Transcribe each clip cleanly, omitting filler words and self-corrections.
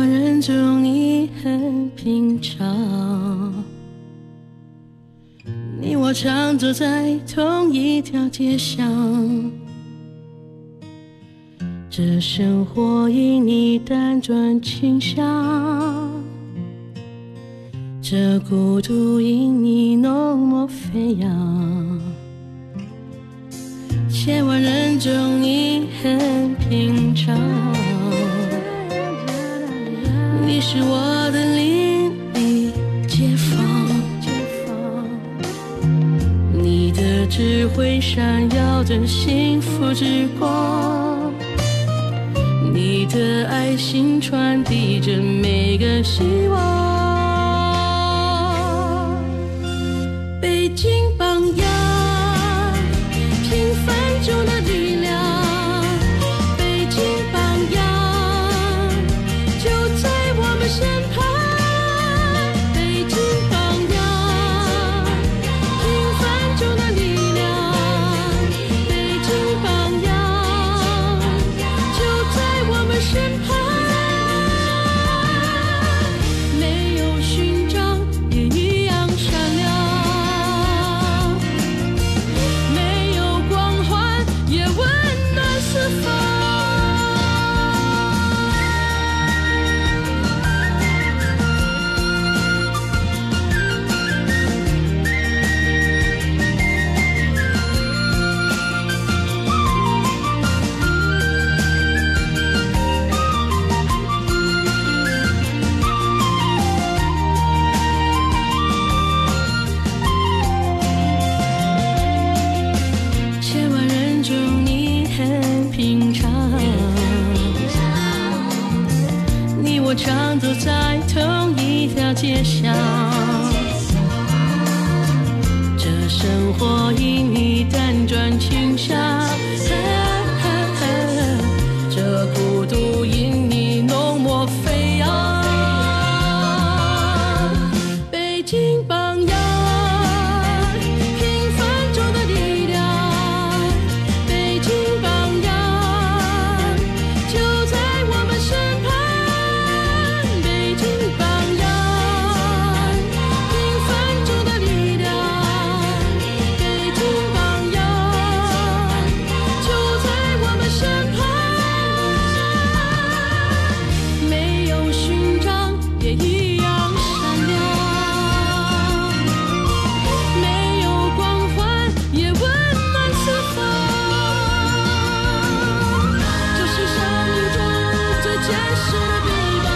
万人中你很平常，你我常走在同一条街上，这生活因你单转倾向，这孤独因你浓墨飞扬。千万人中你很平常，你是我的邻里街坊，你的智慧闪耀着幸福之光，你的爱心传递着每个希望。北京榜样，平凡中的力量，北京榜样就在我们身旁。北京榜样，平凡中的力量，北京榜样就在我们身旁。没有勋章也一样闪亮，没有光环也温暖四方。千万人中你很平常，你我常走在同一条街上，这生活因你单转倾向，这孤独因你浓墨飞扬。北京榜样，平凡中的力量，北京榜样就在我们身旁。北京榜样，平凡中的力量，北京榜样就在我们身旁。没有勋章也一样闪亮，没有光环也温暖四方。这是生命中最真实的臂膀，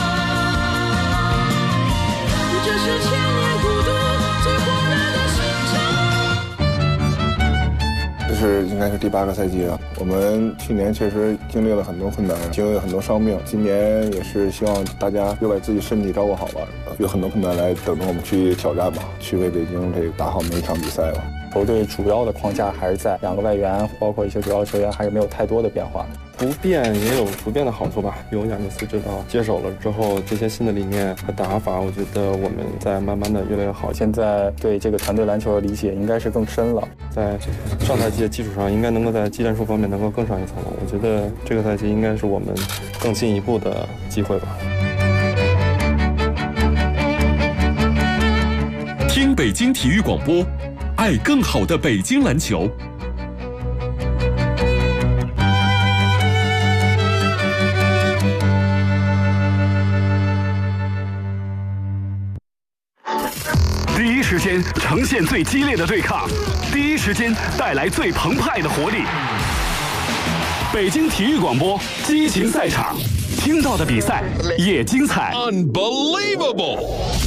这是千年孤独最火热的心肠。 这是应该是第8个赛季了。我们去年确实经历了很多困难，经历了很多伤病。今年也是希望大家又把自己身体照顾好吧，有很多困难来等着我们去挑战吧，去为北京这个打好每一场比赛吧。 球队主要的框架还是在2个外援，包括一些主要球员还是没有太多的变化。 不变也有不变的好处吧。有亚尼斯指导接手了之后，这些新的理念和打法，我觉得我们在慢慢的越来越好。 现在对这个团队篮球的理解应该是更深了， 在上赛季的基础上，应该能够在技战术方面能够更上一层楼。我觉得这个赛季应该是我们更进一步的机会吧。 听北京体育广播，爱更好的北京篮球。 第一时间呈现最激烈的对抗，第一时间带来最澎湃的活力。北京体育广播激情赛场，听到的比赛也精彩。 Unbelievable！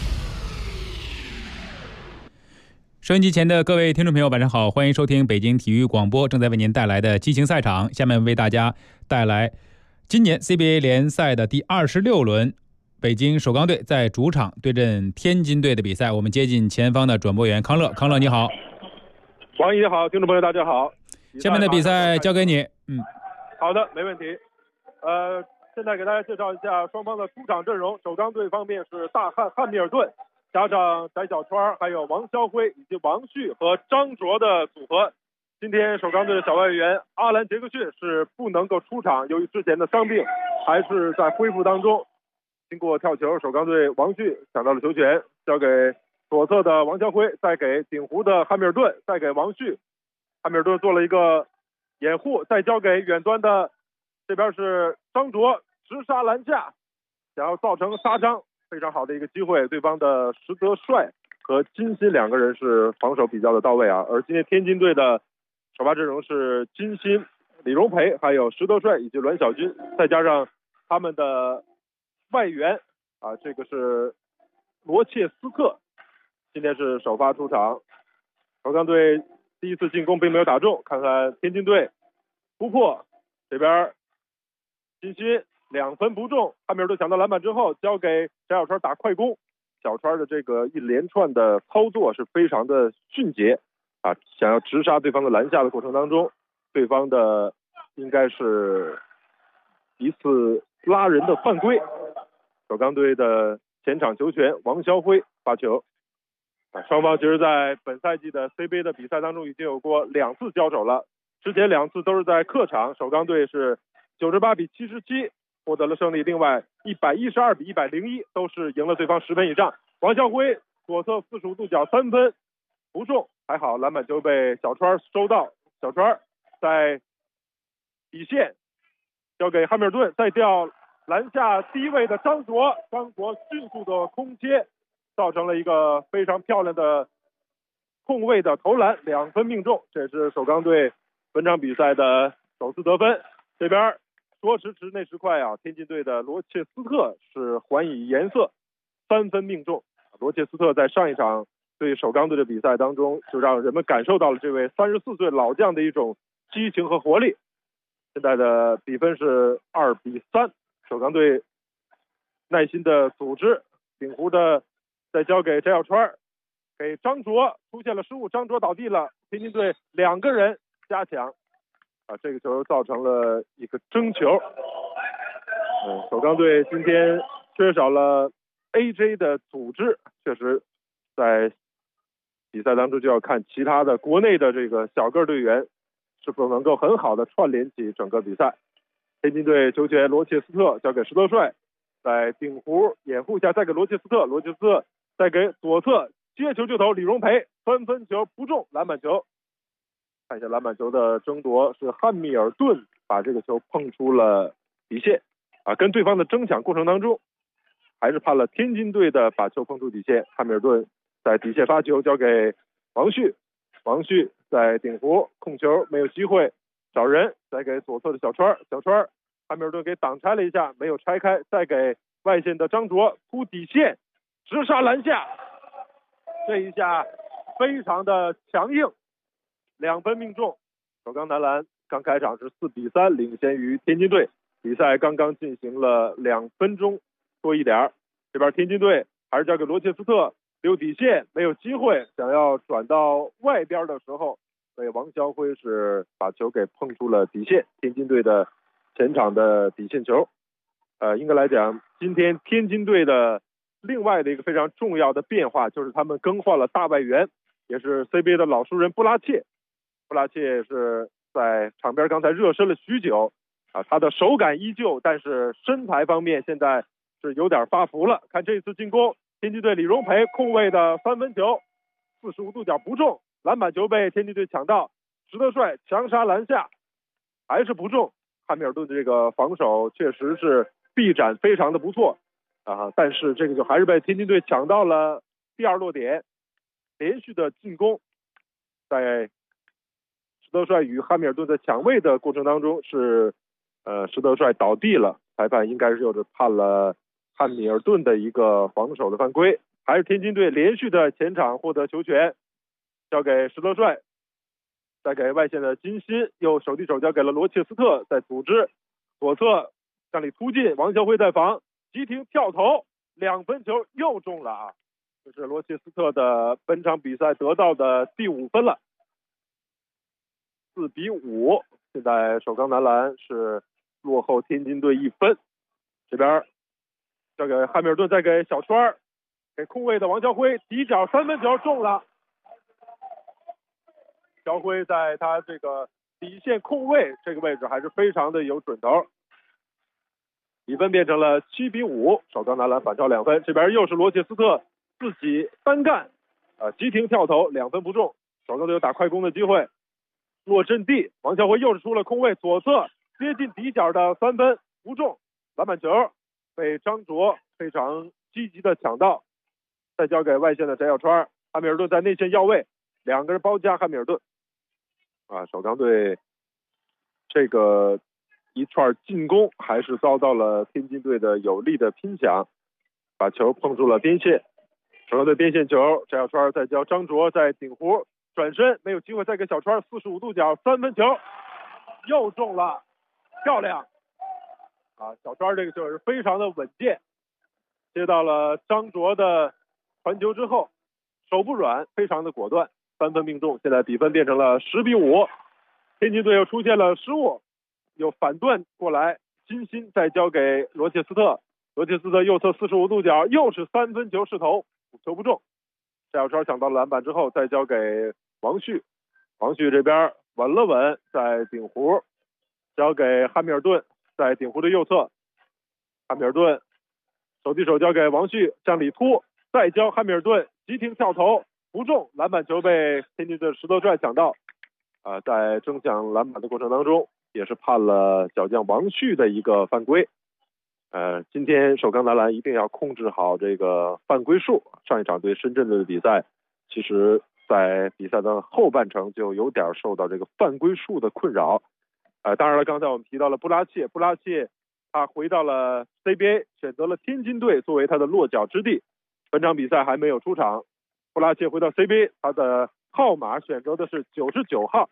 收音机前的各位听众朋友，晚上好，欢迎收听北京体育广播正在为您带来的激情赛场。下面为大家带来今年 CBA 联赛的第26轮，北京首钢队在主场对阵天津队的比赛。我们接近前方的转播员康乐，康乐你好。 王毅好，听众朋友大家好。 下面的比赛交给你。 好的，没问题。现在给大家介绍一下双方的出场阵容。首钢队方面是大汉汉密尔顿加上翟小川，还有王霄辉以及王旭和张卓的组合。今天首钢队的小外援阿兰杰克逊是不能够出场，由于之前的伤病还是在恢复当中。 经过跳球，首钢队王旭抢到了球权，交给左侧的王晓辉，再给鼎湖的汉密尔顿，再给王旭，汉密尔顿做了一个掩护，再交给远端的这边是张卓直杀篮下，想要造成杀伤，非常好的一个机会。对方的石德帅和金鑫两个人是防守比较的到位啊，而今天天津队的首发阵容是金鑫、李荣培，还有石德帅以及栾晓军，再加上他们的外援啊，这个是罗切斯特，今天是首发出场。首钢队第一次进攻并没有打中，看看天津队突破，这边金鑫2分不中，汉密尔顿抢到篮板之后交给翟小川打快攻，小川的这个一连串的操作是非常的迅捷啊，想要直杀对方的篮下的过程当中，对方的应该是一次拉人的犯规，首钢队的前场球权王霄辉发球。双方其实在本赛季的 CBA 的比赛当中已经有过2次交手了，之前2次都是在客场，首钢队是98比77获得了胜利，另外112比101都是赢了对方10分以上。王晓辉左侧45度角3分不中，还好篮板球被小川收到，小川在底线交给汉密尔顿，再掉篮下第一位的张卓迅速的空切，造成了一个非常漂亮的空位的投篮，2分命中，这是首钢队本场比赛的首次得分。这边说时迟那时快啊，天津队的罗切斯特是还以颜色，3分命中。罗切斯特在上一场对首钢队的比赛当中，就让人们感受到了这位34岁老将的一种激情和活力。现在的比分是2比3，首钢队耐心的组织，鼎湖的再交给翟小川，给张卓出现了失误，张卓倒地了，天津队2个人加强啊，这个球造成了一个争球。首钢队今天缺少了 AJ 的组织，确实在比赛当中就要看其他的国内的这个小个队员是否能够很好的串联起整个比赛。天津队球权罗切斯特交给石德帅，在鼎湖掩护下再给罗切斯特，罗切斯特再给左侧接球就投李荣培，3分球不中，篮板球。看一下篮板球的争夺是汉密尔顿把这个球碰出了底线啊，跟对方的争抢过程当中还是判了天津队的把球碰出底线。汉密尔顿在底线发球交给王旭，王旭在鼎湖控球没有机会找人，再给左侧的小川，小川汉密尔顿给挡拆了一下没有拆开，再给外线的张卓突底线直杀篮下，这一下非常的强硬，2分命中。首钢男篮刚开场是4比3领先于天津队，比赛刚刚进行了2分钟多一点，这边天津队还是交给罗切斯特留底线没有机会，想要转到外边的时候被王晓辉是把球给碰出了底线，天津队的前场的底线球。应该来讲今天天津队的另外的一个非常重要的变化就是他们更换了大外援，也是 CBA 的老熟人布拉切是在场边刚才热身了许久啊，他的手感依旧，但是身材方面现在是有点发福了。看这次进攻，天津队李荣培空位的3分球45度角不中，篮板球被天津队抢到，石德帅强杀篮下还是不中。汉密尔顿的这个防守确实是臂展非常的不错啊，但是这个就还是被天津队抢到了第2落点，连续的进攻，在石德帅与汉密尔顿的抢位的过程当中是石德帅倒地了，裁判应该是就是判了汉密尔顿的一个防守的犯规，还是天津队连续的前场获得球权，交给石德帅，再给外线的金鑫，又手递手交给了罗切斯特，在组织左侧向里突进，王晓辉在防，急停跳投，2分球又中了啊！这是罗切斯特的本场比赛得到的第5分了，4比5。现在首钢男篮是落后天津队1分。这边交给汉密尔顿，再给小川，给空位的王晓辉底角3分球中了。小辉在他这个底线空位这个位置还是非常的有准头。 比分变成了7比5，首钢男篮反超2分。这边又是罗切斯特自己单干，急停跳投2分不中，首钢队有打快攻的机会。落阵地，王晓辉又是出了空位，左侧接近底角的3分不中，篮板球被张卓非常积极的抢到，再交给外线的翟小川，汉密尔顿在内线要位，2个人包夹汉密尔顿。首钢队这个一串进攻还是遭到了天津队的有力的拼抢，把球碰住了边线。首钢队边线球，翟小川再交张卓在顶弧转身，没有机会再给小川45度角3分球，又中了，漂亮！小川这个球是非常的稳健，接到了张卓的传球之后，手不软，非常的果断，3分命中。现在比分变成了10比5，天津队又出现了失误，又反断过来，金鑫再交给罗切斯特，罗切斯特右侧45度角，又是3分球试投，球不中。翟小川抢到了篮板之后，再交给王旭，王旭这边稳了稳，在顶弧交给汉密尔顿，在顶弧的右侧，汉密尔顿手递手交给王旭，向里突，再交汉密尔顿急停跳投不中，篮板球被天津的石头帅抢到。在争抢篮板的过程当中，也是判了小将王旭的一个犯规。今天首钢男篮一定要控制好这个犯规数。上一场对深圳队的比赛，其实在比赛的后半程就有点受到这个犯规数的困扰。当然了，刚才我们提到了布拉切他回到了 CBA， 选择了天津队作为他的落脚之地。本场比赛还没有出场，布拉切回到 CBA， 他的号码选择的是99号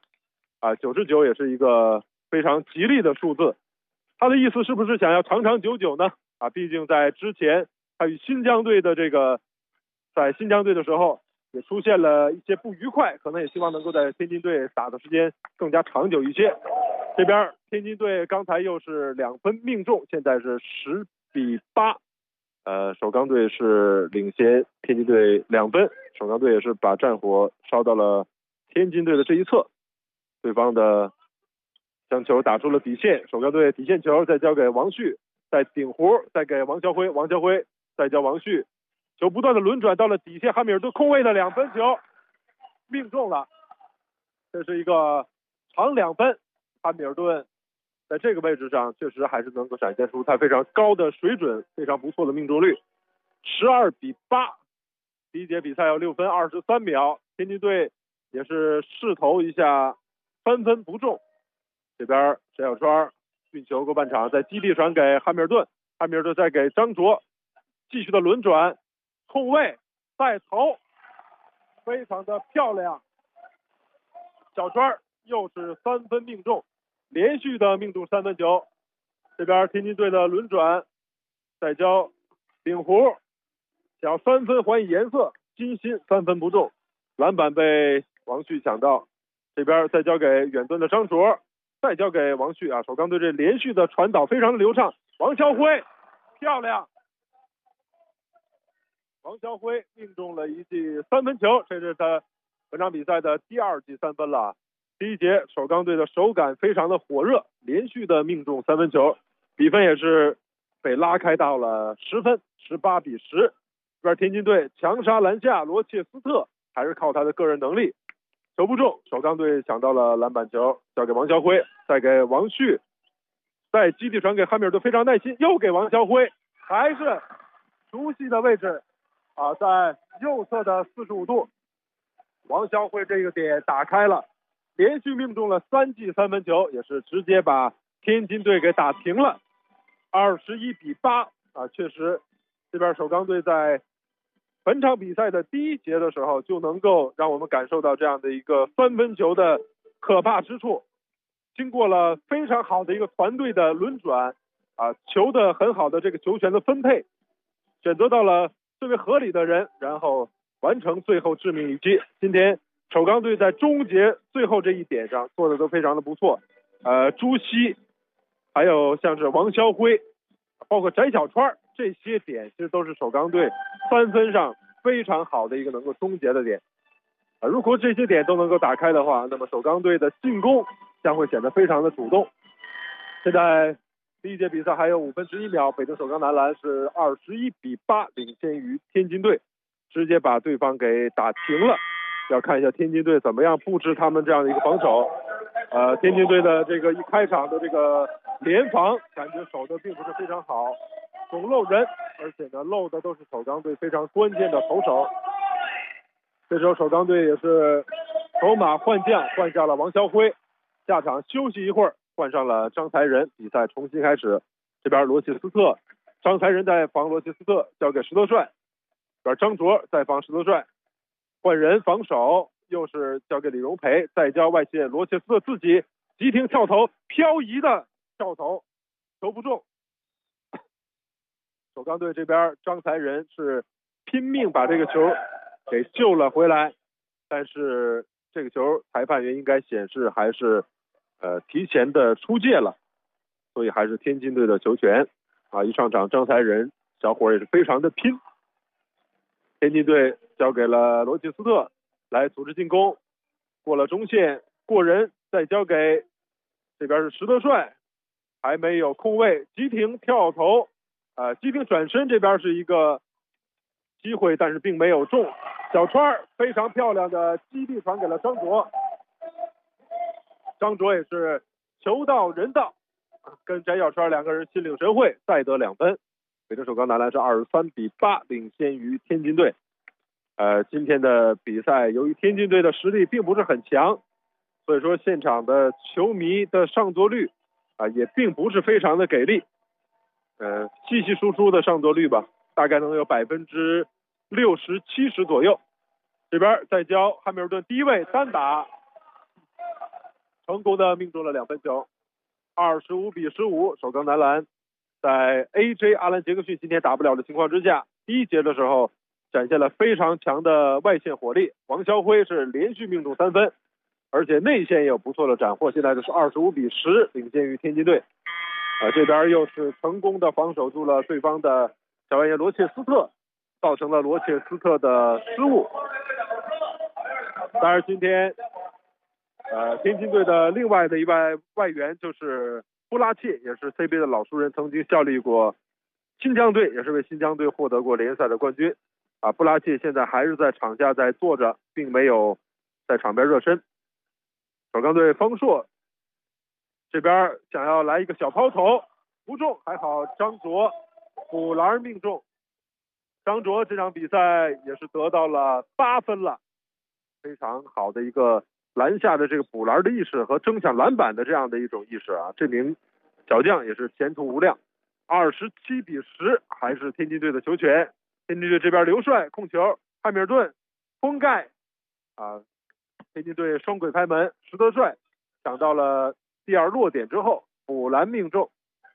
，99也是一个非常吉利的数字。他的意思是不是想要长长久久呢？毕竟在之前他与新疆队的在新疆队的时候也出现了一些不愉快，可能也希望能够在天津队打的时间更加长久一些。这边天津队刚才又是2分命中，现在是10比8，首钢队是领先天津队2分，首钢队也是把战火烧到了天津队的这一侧，对方的将球打出了底线，首钢队底线球再交给王旭，在顶弧再给王晓辉，王晓辉再交王旭，球不断的轮转到了底线，汉密尔顿空位的2分球命中了，这是一个长2分。汉密尔顿在这个位置上确实还是能够展现出他非常高的水准，非常不错的命中率。12比8，第一节比赛要6分23秒，天津队也是试投一下3分不中。这边翟小川运球过半场，在基地传给汉密尔顿，汉密尔顿再给张卓，继续的轮转空位再投，非常的漂亮。小川又是3分命中，连续的命中3分球。这边天津队的轮转再交顶弧，想3分还以颜色，金鑫3分不中，篮板被王旭抢到。这边再交给远端的张卓，再交给王旭首钢队这连续的传导非常的流畅，王晓辉漂亮，王晓辉命中了一记3分球，这是他本场比赛的第2记3分了。第一节首钢队的手感非常的火热，连续的命中3分球，比分也是被拉开到了10分，18比10。这边天津队强杀篮下，罗切斯特还是靠他的个人能力，球不中，首钢队抢到了篮板球，交给王晓辉，再给王旭，在基地传给汉密尔顿，非常耐心，又给王晓辉，还是熟悉的位置在右侧的45度，王晓辉这个点打开了，连续命中了3记3分球，也是直接把天津队给打平了，21比8确实这边首钢队在本场比赛的第一节的时候就能够让我们感受到这样的一个3分球的可怕之处。经过了非常好的一个团队的轮转球的很好的这个球权的分配，选择到了最为合理的人，然后完成最后致命一击。今天首钢队在终结最后这一点上做的都非常的不错，朱熹还有像是王晓辉包括翟小川这些点其实都是首钢队3分上非常好的一个能够终结的点。如果这些点都能够打开的话，那么首钢队的进攻将会显得非常的主动。现在第一节比赛还有5分11秒，北京首钢男篮是21-8领先于天津队，直接把对方给打平了。要看一下天津队怎么样布置他们这样的一个防守。天津队的这个一开场的这个联防，感觉守的并不是非常好，总漏人，而且呢漏的都是首钢队非常关键的投手。这时候首钢队也是筹码换将，换下了王霄辉，下场休息一会儿，换上了张才仁，比赛重新开始。这边罗切斯特，张才仁在防罗切斯特，交给石德帅，这边张卓在防石德帅，换人防守，又是交给李荣培，再交外线罗切斯特自己急停跳投，漂移的跳投，投不中。首钢队这边张才仁是拼命把这个球给救了回来，但是这个球裁判员应该显示还是提前的出界了，所以还是天津队的球权啊！一上场张才仁小伙也是非常的拼，天津队交给了罗切斯特来组织进攻，过了中线过人，再交给这边是石德帅，还没有空位，急停跳投，急停转身，这边是一个机会，但是并没有中。小川非常漂亮的基地传给了张卓，张卓也是球到人到，跟翟小川两个人心领神会，再得2分。北京首钢男篮是23-8领先于天津队。今天的比赛由于天津队的实力并不是很强，所以说现场的球迷的上座率也并不是非常的给力，稀稀疏疏的上座率吧，大概能有60%、70%左右。这边再交汉密尔顿低位单打，成功的命中了2分球，25-15。首钢男篮在 AJ 阿兰杰克逊今天打不了的情况之下，第一节的时候展现了非常强的外线火力，王霄辉是连续命中3分，而且内线也有不错的斩获，现在这是25-10领先于天津队。这边又是成功的防守住了对方的小外援罗切斯特，造成了罗切斯特的失误。当然今天天津队的另外的一位外援就是布拉切，也是 CBA 的老熟人，曾经效力过新疆队，也是为新疆队获得过联赛的冠军。布拉切现在还是在场下在坐着，并没有在场边热身。首钢队方硕这边想要来一个小抛投，不中，还好张卓补篮命中。张卓这场比赛也是得到了8分了，非常好的一个篮下的这个补篮的意识和争抢篮板的这样的一种意识啊！这名小将也是前途无量。27-10，还是天津队的球权。天津队这边刘帅控球，汉密尔顿封盖天津队双轨开门，石德帅抢到了第二落点之后补篮命中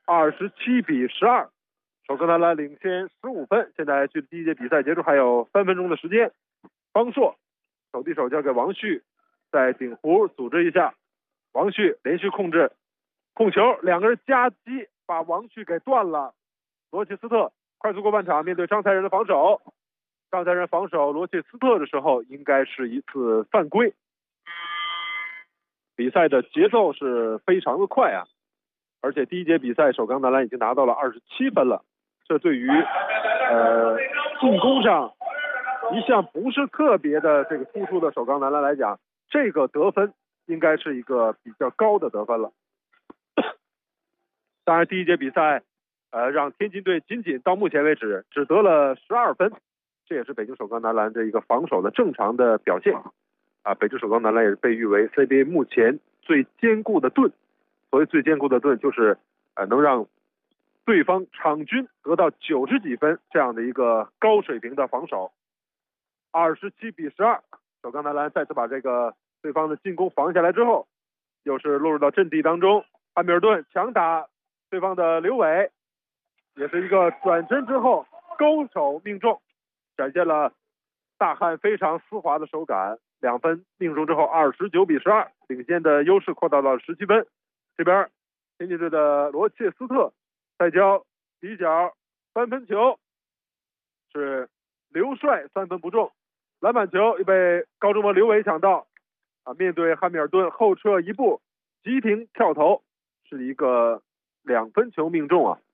，27-12。首钢男篮领先15分，现在距离第一节比赛结束还有3分钟的时间。方硕手递手交给王旭，在顶弧组织一下，王旭连续控球，两个人夹击把王旭给断了。罗切斯特快速过半场，面对张才仁的防守，张才仁防守罗切斯特的时候应该是一次犯规。比赛的节奏是非常的快啊，而且第一节比赛首钢男篮已经拿到了27分了，这对于进攻上一向不是特别的这个突出的首钢男篮来讲，这个得分应该是一个比较高的得分了。当然第一节比赛让天津队仅仅到目前为止只得了12分，这也是北京首钢男篮这一个防守的正常的表现北京首钢男篮也是被誉为 CBA 目前最坚固的盾。所谓最坚固的盾，就是能让对方场均得到90几分这样的一个高水平的防守。27-12，首钢男篮再次把这个对方的进攻防下来之后，又是落入到阵地当中，汉密尔顿强打对方的刘伟，也是一个转身之后勾手命中，展现了大汉非常丝滑的手感。2分命中之后29-12，领先的优势扩大到17分。这边天津队的罗切斯特再交底角3分球，是刘帅3分不中，篮板球又被高中锋刘伟抢到面对汉密尔顿后撤一步急停跳投，是一个 2分球命中啊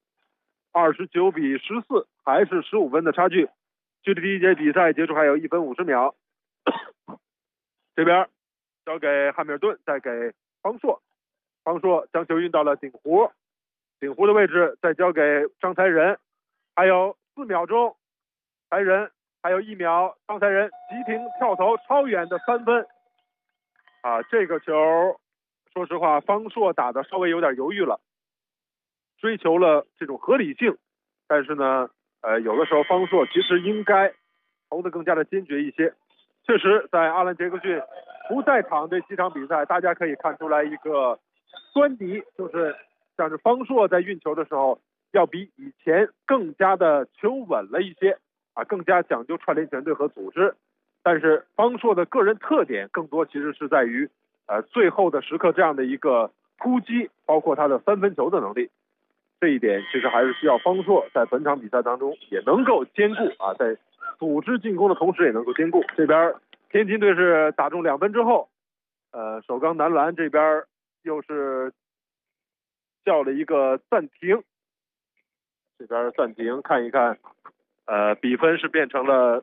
，29比14，还是15分的差距。距离第一节比赛结束还有1分50秒。这边交给汉密尔顿，再给方硕，方硕将球运到了顶湖，顶湖的位置再交给张才仁，还有4秒钟，才仁还有1秒，张才仁急停跳投超远的3分。这个球说实话方硕打的稍微有点犹豫了，追求了这种合理性，但是呢有的时候方硕其实应该投得更加的坚决一些。确实在阿兰杰克逊不在场这几场比赛，大家可以看出来一个端倪，就是像是方硕在运球的时候要比以前更加的求稳了一些更加讲究串联全队和组织。但是方硕的个人特点更多其实是在于最后的时刻这样的一个突击，包括他的3分球的能力。这一点其实还是需要方硕在本场比赛当中也能够兼顾在组织进攻的同时也能够兼顾。这边天津队是打中2分之后，首钢男篮这边又是叫了一个暂停，这边暂停看一看，比分是变成了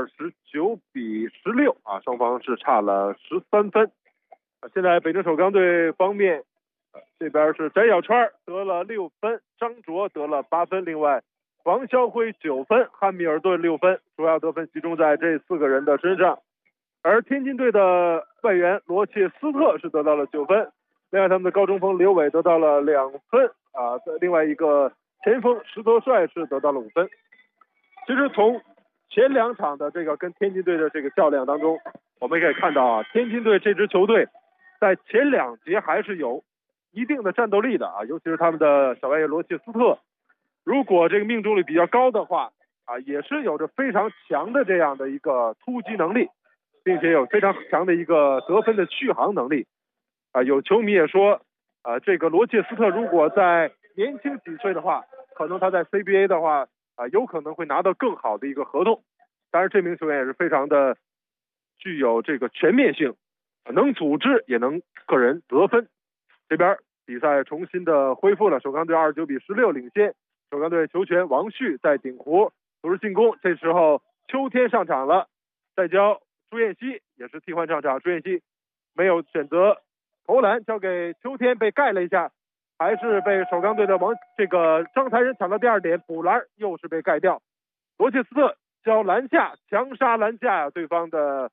29比16双方是差了13分。现在北京首钢队方面，这边是翟小川得了6分，张卓得了8分，另外王霄辉9分，汉密尔顿6分，主要得分集中在这4个人的身上。而天津队的外援罗切斯特是得到了9分，另外他们的高中锋刘伟得到了2分另外一个前锋石德帅是得到了5分。其实从前2场的这个跟天津队的这个较量当中，我们可以看到天津队这支球队在前2节还是有一定的战斗力的尤其是他们的小外援罗切斯特，如果这个命中率比较高的话也是有着非常强的这样的一个突击能力，并且有非常强的一个得分的续航能力有球迷也说这个罗切斯特如果在年轻几岁的话，可能他在 CBA 的话有可能会拿到更好的一个合同。当然这名球员也是非常的具有这个全面性，能组织也能个人得分。这边比赛重新的恢复了，首钢队29比16领先。首钢队球权王旭在顶湖组织进攻，这时候秋天上场了，再交朱彦西也是替换上场，朱彦西没有选择投篮，交给秋天被盖了一下，还是被首钢队的张才仁抢到第2点补篮，又是被盖掉。罗切斯特交篮下强杀篮下对方的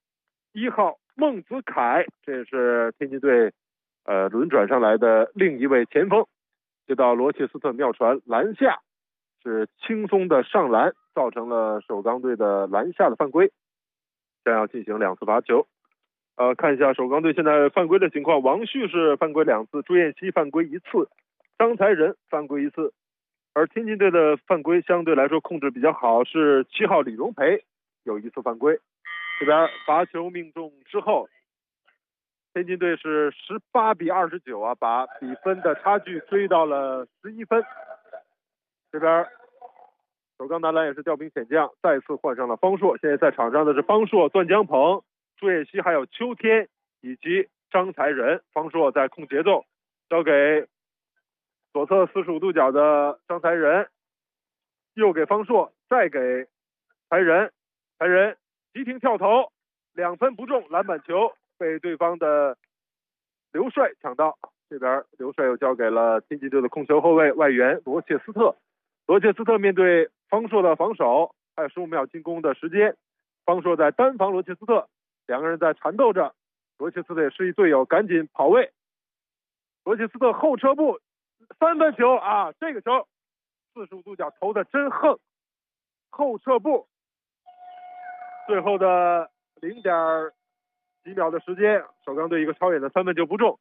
1号孟子凯，这是天津队轮转上来的另一位前锋，接到罗切斯特妙传篮下是轻松的上篮，造成了首钢队的篮下的犯规，将要进行2次罚球。看一下首钢队现在犯规的情况，王旭是犯规2次，朱彦西犯规1次，张才仁犯规1次。而天津队的犯规相对来说控制比较好，是7号李荣培有1次犯规。这边罚球命中之后，天津队是18比29把比分的差距追到了11分。这边首钢男篮也是调兵遣将，再次换上了方硕，现在在场上的是方硕、段江鹏、朱彦西还有秋天以及张才仁。方硕在控节奏，交给左侧45度角的张才仁，又给方硕，再给才仁，才仁急停跳投2分不中，篮板球被对方的刘帅抢到。这边刘帅又交给了天津队的控球后卫外援罗切斯特。罗切斯特面对方硕的防守，还有15秒进攻的时间，方硕在单防罗切斯特，2个人在缠斗着，罗切斯特也示意队友赶紧跑位。罗切斯特后撤步3分球这个球45度角投的真横，后撤步，最后的0点几秒的时间，首钢队一个超远的3分球不中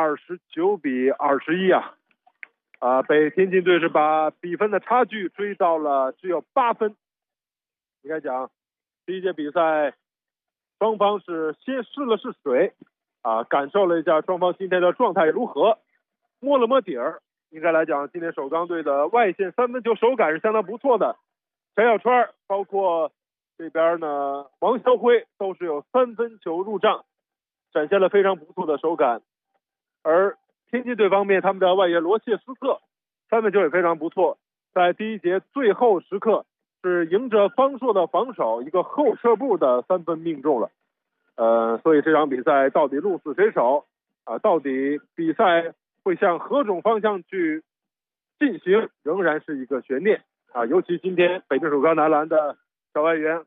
，29比21被天津队是把比分的差距追到了只有8分。应该讲第一节比赛双方是先试了试水感受了一下双方今天的状态如何，摸了摸底儿。应该来讲今天首钢队的外线3分球手感是相当不错的，陈小川包括这边呢王霄辉都是有3分球入账，展现了非常不错的手感。而天津队方面，他们的外援罗切斯特三分球也非常不错，在第一节最后时刻是迎着方硕的防守，一个后撤步的3分命中了。所以这场比赛到底鹿死谁手啊？到底比赛会向何种方向去进行，仍然是一个悬念啊！尤其今天北京首钢男篮的小外援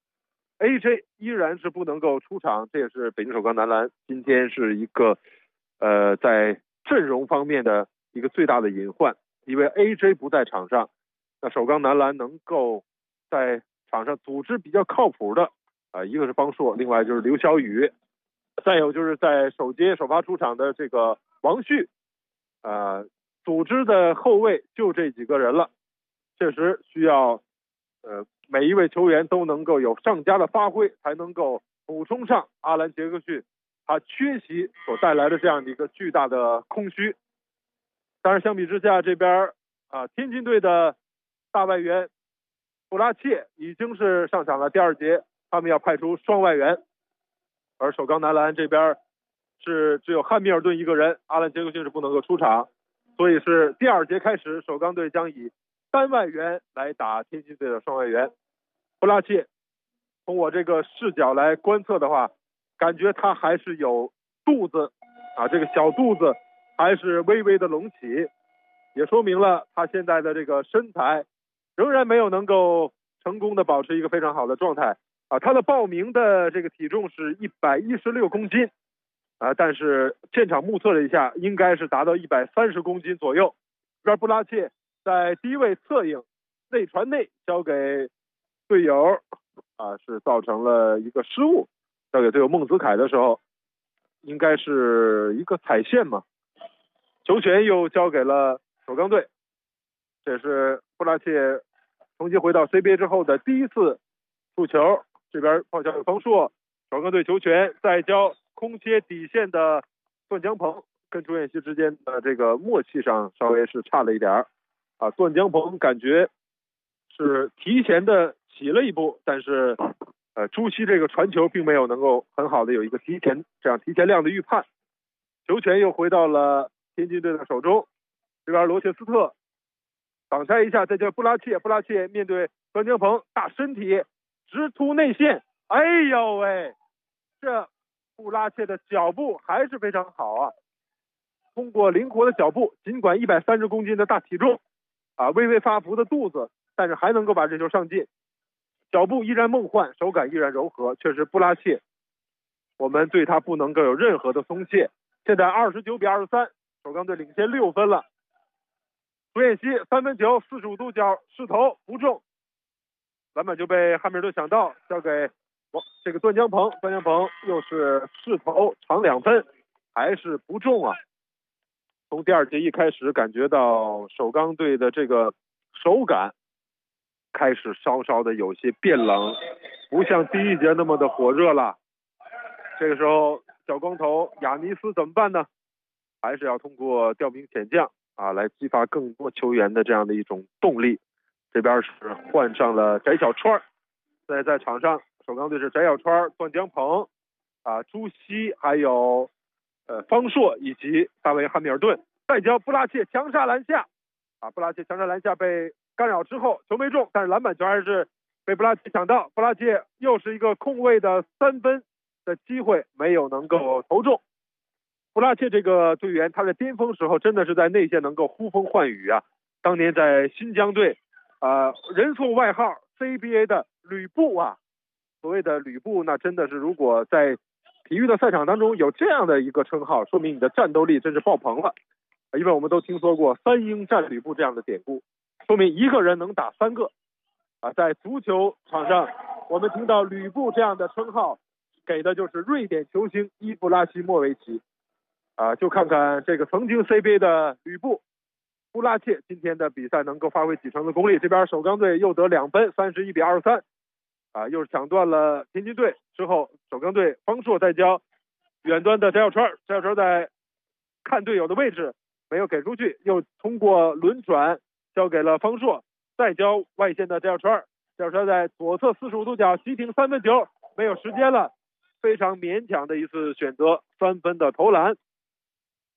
AJ 依然是不能够出场，这也是北京首钢男篮今天是一个在阵容方面的一个最大的隐患，因为 AJ 不在场上，那首钢男篮能够在场上组织比较靠谱的一个是方硕，另外就是刘晓宇，再有就是在首节首发出场的这个王旭，组织的后卫就这几个人了，确实需要每一位球员都能够有上佳的发挥，才能够补充上阿兰杰克逊他缺席所带来的这样的一个巨大的空虚。当然相比之下，这边天津队的大外援布拉切已经是上场了第2节，他们要派出双外援，而首钢男篮这边是只有汉密尔顿一个人，阿兰杰克逊是不能够出场，所以是第2节开始，首钢队将以3外援来打天津队的双外援。布拉切从我这个视角来观测的话，感觉他还是有肚子这个小肚子还是微微的隆起，也说明了他现在的这个身材仍然没有能够成功的保持一个非常好的状态他的报名的这个体重是116公斤但是现场目测了一下，应该是达到130公斤左右。这边布拉切在低位策应，内传内交给队友是造成了一个失误，交给队友孟子凯的时候，应该是一个踩线嘛，球权又交给了首钢队。这是布拉切重新回到 CBA 之后的第一次触球，这边抛交给方硕，首钢队球权，再交空切底线的段江鹏，跟朱彦曦之间的这个默契上稍微是差了一点段江鹏感觉是提前的起了一步，但是朱熹这个传球并没有能够很好的有一个提前量的预判，球权又回到了天津队的手中。这边罗切斯特挡拆一下，再叫布拉切面对段江鹏，大身体直突内线，哎呦喂，这布拉切的脚步还是非常好通过灵活的脚步，尽管130公斤的大体重微微发福的肚子，但是还能够把这球上进，脚步依然梦幻，手感依然柔和，确实布拉切我们对他不能够有任何的松懈。现在29-23，首钢队领先6分了。朱彦曦3分球45度角试投不中，篮板就被汉密尔顿抢到，交给这个段江鹏又是试投长2分，还是不中从第2节一开始感觉到首钢队的这个手感开始稍稍的有些变冷，不像第1节那么的火热了。这个时候小光头亚尼斯怎么办呢？还是要通过调兵遣将来激发更多球员的这样的一种动力。这边是换上了翟小川，在场上首钢队是翟小川、段江鹏朱熹还有方硕以及大卫汉密尔顿，再交布拉切强杀篮下布拉切强杀篮下被干扰之后球没中，但是篮板球还是被布拉切抢到，布拉切又是一个空位的3分的机会没有能够投中。布拉切这个队员他在巅峰时候真的是在内线能够呼风唤雨当年在新疆队人送外号 CBA 的吕布所谓的吕布那真的是如果在体育的赛场当中有这样的一个称号，说明你的战斗力真是爆棚了因为我们都听说过3英战吕布这样的典故，说明一个人能打3个在足球场上我们听到吕布这样的称号给的就是瑞典球星伊布拉希莫维奇就看看这个曾经 CBA 的吕布布拉切今天的比赛能够发挥几成的功力。这边首钢队又得2分31-23又是抢断了天津队之后，首钢队方硕再交远端的翟小川在看队友的位置没有给出去，又通过轮转交给了方硕，再交外线的翟小川在左侧45度角急停3分球没有时间了，非常勉强的一次选择3分的投篮。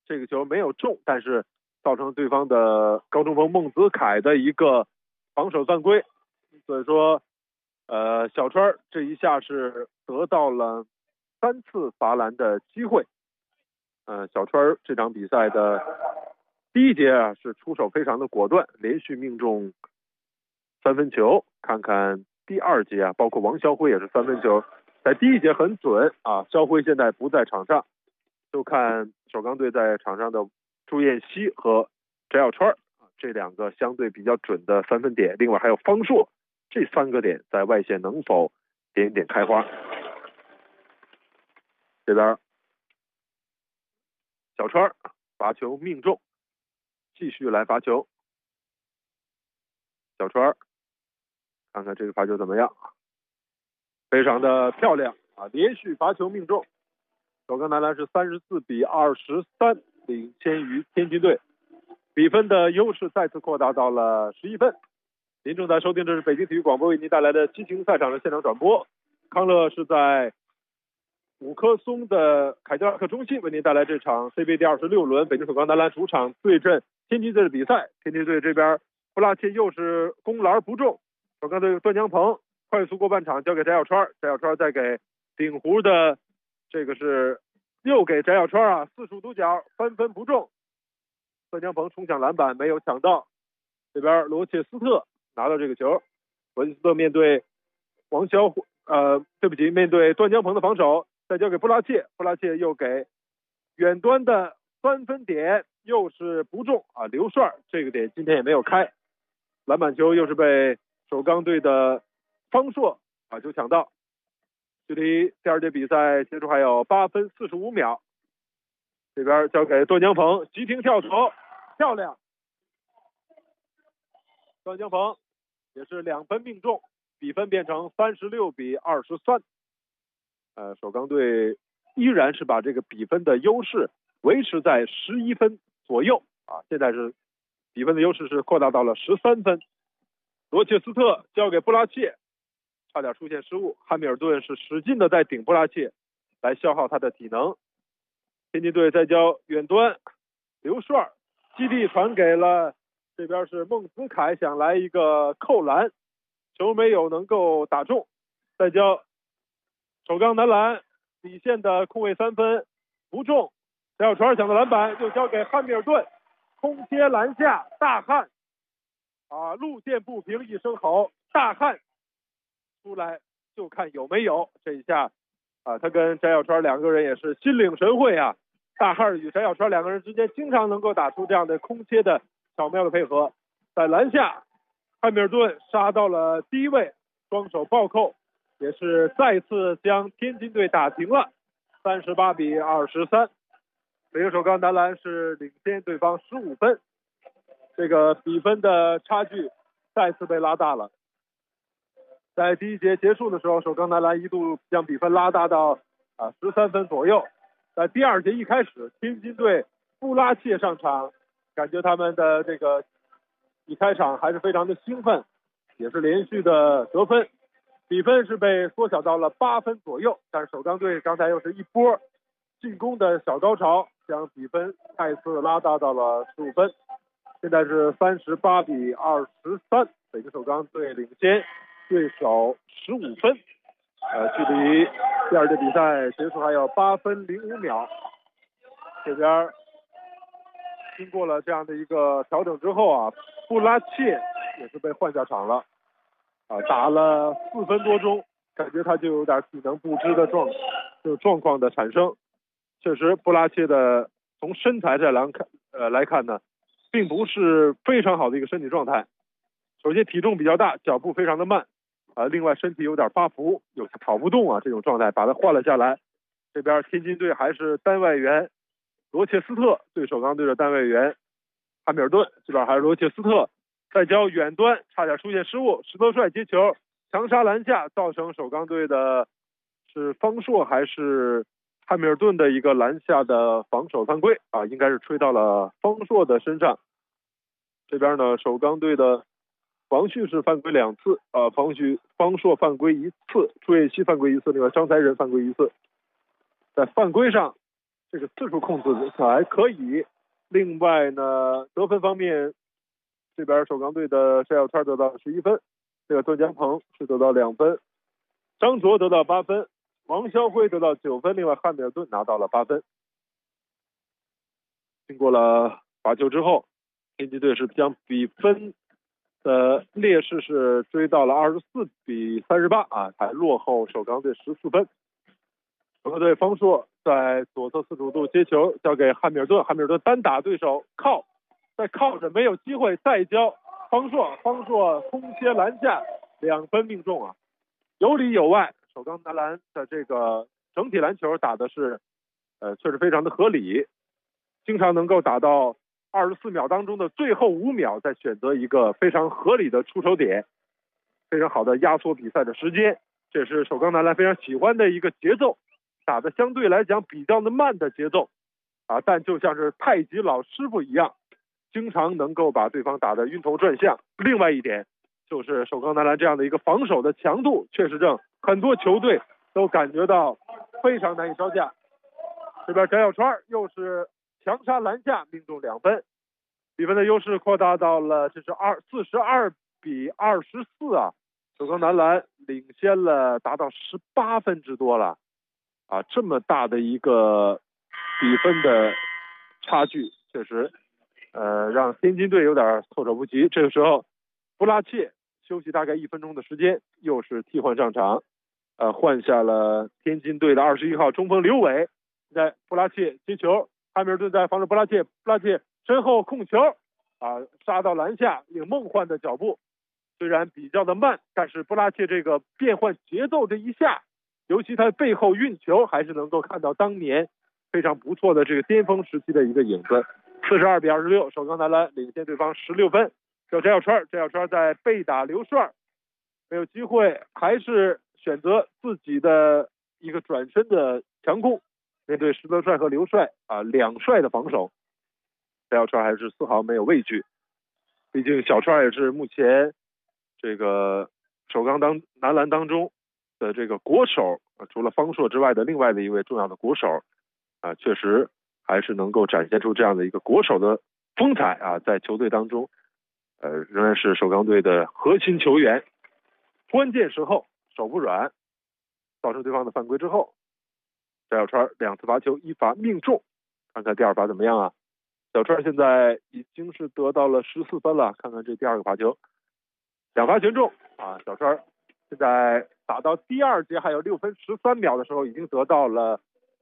这个球没有中，但是造成对方的高中锋孟子凯的一个防守犯规，所以说小川这一下是得到了3次罚篮的机会。小川这场比赛的第一节啊是出手非常的果断，连续命中3分球。看看第2节啊，包括王霄辉也是3分球，在第一节很准啊。肖辉现在不在场上，就看首钢队在场上的朱彦西和翟小川这2个相对比较准的3分点，另外还有方硕，这3个点在外线能否点点开花。这边小川罚球命中，继续来罚球。小川看看这个罚球怎么样，非常的漂亮啊！连续罚球命中，首钢男篮是34-23领先于天津队，比分的优势再次扩大到了11分。您正在收听的是北京体育广播为您带来的激情赛场的现场转播。康乐是在五棵松的凯迪拉克中心为您带来这场 CBA 第26轮北京首钢男篮主场对阵天津队的比赛。天津队这边布拉切又是攻篮不中，首钢队段江鹏快速过半场交给翟小川，翟小川再给顶弧的这个是又给翟小川啊45度角3分不中，段江鹏冲抢篮板没有抢到，这边罗切斯特拿到这个球，罗切斯特面对面对段江鹏的防守，再交给布拉切，布拉切又给远端的3分点又是不中啊，刘帅这个点今天也没有开，篮板球又是被首钢队的方硕啊就抢到，距离第2节比赛结束还有8分45秒，这边交给段江鹏急停跳投漂亮，段江鹏也是2分命中，比分变成36-23。首钢队依然是把这个比分的优势维持在11分左右啊，现在是比分的优势是扩大到了13分。罗切斯特交给布拉切，差点出现失误，汉密尔顿是使劲的在顶布拉切来消耗他的体能。天津队再交远端，刘帅基地传给了这边是孟子凯，想来一个扣篮，球没有能够打中，再交首钢男篮底线的空位3分不中，翟小川抢的篮板又交给汉密尔顿，空切篮下大汉啊，路见不平一声吼，大汉出来就看有没有，这一下啊，他跟翟小川2个人也是心领神会啊，大汉与翟小川2个人之间经常能够打出这样的空切的巧妙的配合，在篮下汉密尔顿杀到了低位，双手暴扣，也是再次将天津队打平了，38-23。北京首钢男篮是领先对方15分，这个比分的差距再次被拉大了。在第1节结束的时候，首钢男篮一度将比分拉大到13分左右。在第2节一开始，天津队布拉切上场，感觉他们的这个一开场还是非常的兴奋，也是连续的得分，比分是被缩小到了8分左右。但是首钢队刚才又是一波进攻的小高潮，将比分再次拉大到了15分。现在是38-23，北京首钢队领先对手15分。距离第2节比赛结束还有8分05秒。这边经过了这样的一个调整之后啊，布拉切也是被换下场了啊，打了4分多钟，感觉他就有点体能不支的状况的产生。确实，布拉切的从身材上来看呢，并不是非常好的一个身体状态。首先体重比较大，脚步非常的慢另外身体有点发福，有跑不动啊，这种状态把他换了下来。这边天津队还是单外援罗切斯特对首钢队的单外援汉密尔顿，这边还是罗切斯特，再交远端差点出现失误，石德帅接球强杀篮下，造成首钢队的是方硕还是汉密尔顿的一个篮下的防守犯规啊，应该是吹到了方硕的身上。这边呢，首钢队的王旭是犯规2次方硕犯规1次，朱彦西犯规1次，另外张才仁犯规1次。在犯规上， 这个次数控制还可以。另外呢，得分方面，这边首钢队的翟小川得到11分，这个段江鹏是得到2分，张卓得到8分，王霄辉得到9分，另外汉密尔顿拿到了8分。经过了罚球之后，天津队是将比分的劣势是追到了24-38啊，还落后首钢队14分。首钢队方硕在左侧45度接球交给汉密尔顿，汉密尔顿单打对手靠，再靠着没有机会再交方硕，方硕空切篮下2分命中啊，有里有外。首钢男篮的这个整体篮球打的是确实非常的合理，经常能够打到24秒当中的最后5秒，再选择一个非常合理的出手点，非常好的压缩比赛的时间，这是首钢男篮非常喜欢的一个节奏，打的相对来讲比较的慢的节奏啊，但就像是太极老师傅一样，经常能够把对方打得晕头转向。另外一点就是首钢男篮这样的一个防守的强度，确实让很多球队都感觉到非常难以招架。这边翟小川又是强杀篮下命中2分，比分的优势扩大到了这是42-24啊，首钢男篮领先了达到18分之多了啊，这么大的一个比分的差距，确实让天津队有点措手不及。这个时候布拉切休息大概1分钟的时间，又是替换上场，换下了天津队的21号中锋刘伟。在布拉切接球，汉密尔顿在防着布拉切，布拉切身后控球啊，杀到篮下，领梦幻的脚步，虽然比较的慢，但是布拉切这个变换节奏这一下，尤其他背后运球，还是能够看到当年非常不错的这个巅峰时期的一个影子。42-26，首钢男篮领先对方16分。翟小川在被打刘帅，没有机会，还是选择自己的一个转身的强攻，面对石德帅和刘帅啊2帅的防守，翟小川还是丝毫没有畏惧。毕竟小川也是目前这个首钢男篮当中的这个国手，除了方硕之外的另外的一位重要的国手啊，确实还是能够展现出这样的一个国手的风采啊，在球队当中仍然是首钢队的核心球员，关键时候手不软，造成对方的犯规之后，翟小川2次罚球1罚命中，看看第2罚怎么样啊？小川现在已经是得到了14分了，看看这第2个罚球，2罚全中啊！小川现在打到第2节还有6分13秒的时候，已经得到了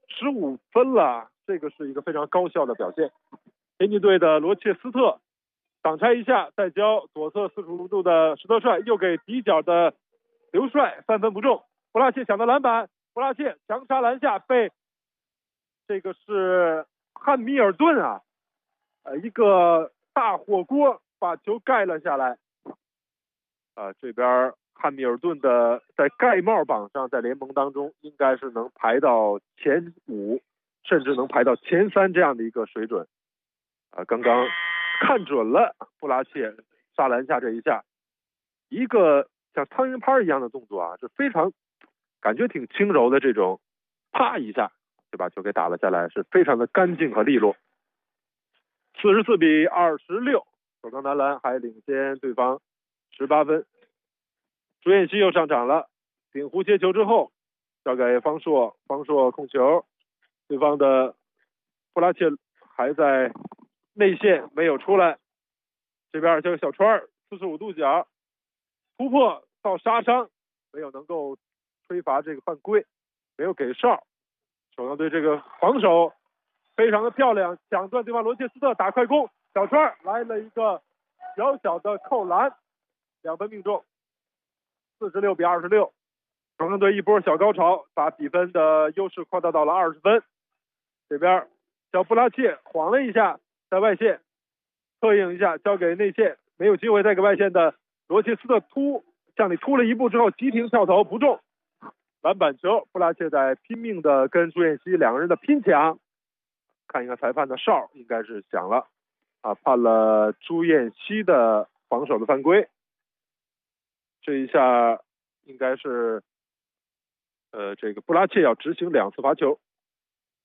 15分了，这个是一个非常高效的表现。天津队的罗切斯特挡拆一下，再交左侧45度的石德帅，又给底角的刘帅3分不中。布拉切抢到篮板，布拉切强杀篮下，被这个是汉密尔顿啊，一个大火锅把球盖了下来。这边汉密尔顿的在盖帽榜上，在联盟当中应该是能排到前5，甚至能排到前3这样的一个水准。刚刚看准了布拉切杀篮下这一下，一个像苍蝇拍一样的动作啊，是非常感觉挺轻柔的这种，啪一下就把球给打了下来，是非常的干净和利落。44-26，首钢男篮还领先对方18分。朱彦西又上场了，顶弧接球之后交给方硕，方硕控球，对方的布拉切还在内线没有出来，这边交给小川45度角突破到杀伤，没有能够吹罚这个犯规，没有给哨。首钢队这个防守非常的漂亮，抢断对方罗切斯特打快攻，小川来了一个小小的扣篮，2分命中。46-26，首钢队一波小高潮，把比分的优势扩大到了20分。这边小布拉切晃了一下，在外线策应一下，交给内线，没有机会，再给外线的罗切斯特向里突了一步之后急停跳投不中，篮板球。布拉切在拼命的跟朱彦西2个人的拼抢，看一看裁判的哨应该是响了啊，判了朱彦西的防守的犯规。这一下应该是这个布拉切要执行2次罚球。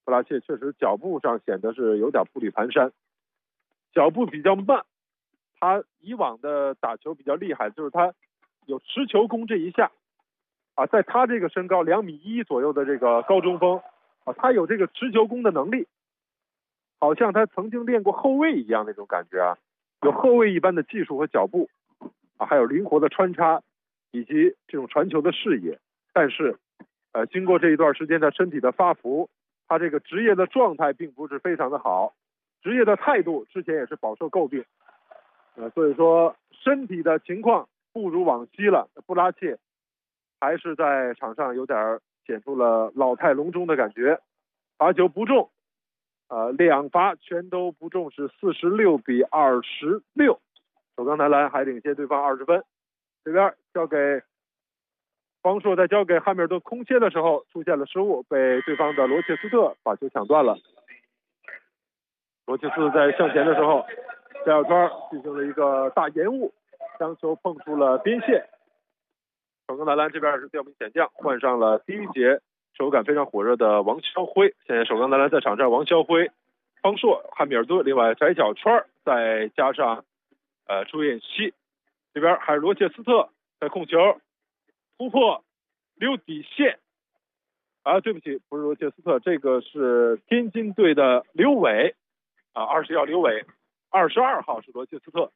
布拉切确实脚步上显得是有点步履蹒跚，脚步比较慢。他以往的打球比较厉害，就是他有持球攻这一下啊，在他这个身高2.1米左右的这个高中锋啊，他有这个持球攻的能力，好像他曾经练过后卫一样那种感觉啊，有后卫一般的技术和脚步啊，还有灵活的穿插以及这种传球的视野。但是经过这一段时间的身体的发福，他这个职业的状态并不是非常的好，职业的态度之前也是饱受诟病。所以说身体的情况不如往昔了。布拉切还是在场上有点显出了老态龙钟的感觉，罚球不中，2罚全都不中，是46-26。首钢男篮还领先对方20分。这边交给方硕，在交给汉密尔顿空切的时候出现了失误，被对方的罗切斯特把球抢断了。罗切斯特在向前的时候，翟小川进行了一个大延误，将球碰出了边线。首钢男篮这边是调兵遣将，换上了第一节手感非常火热的王霄辉。现在首钢男篮在场上，王霄辉、方硕、汉密尔顿，另外翟小川再加上朱彦西。这边还是罗切斯特在控球突破溜底线对不起，不是罗切斯特，这个是天津队的刘伟20号刘伟，22号是罗切斯特。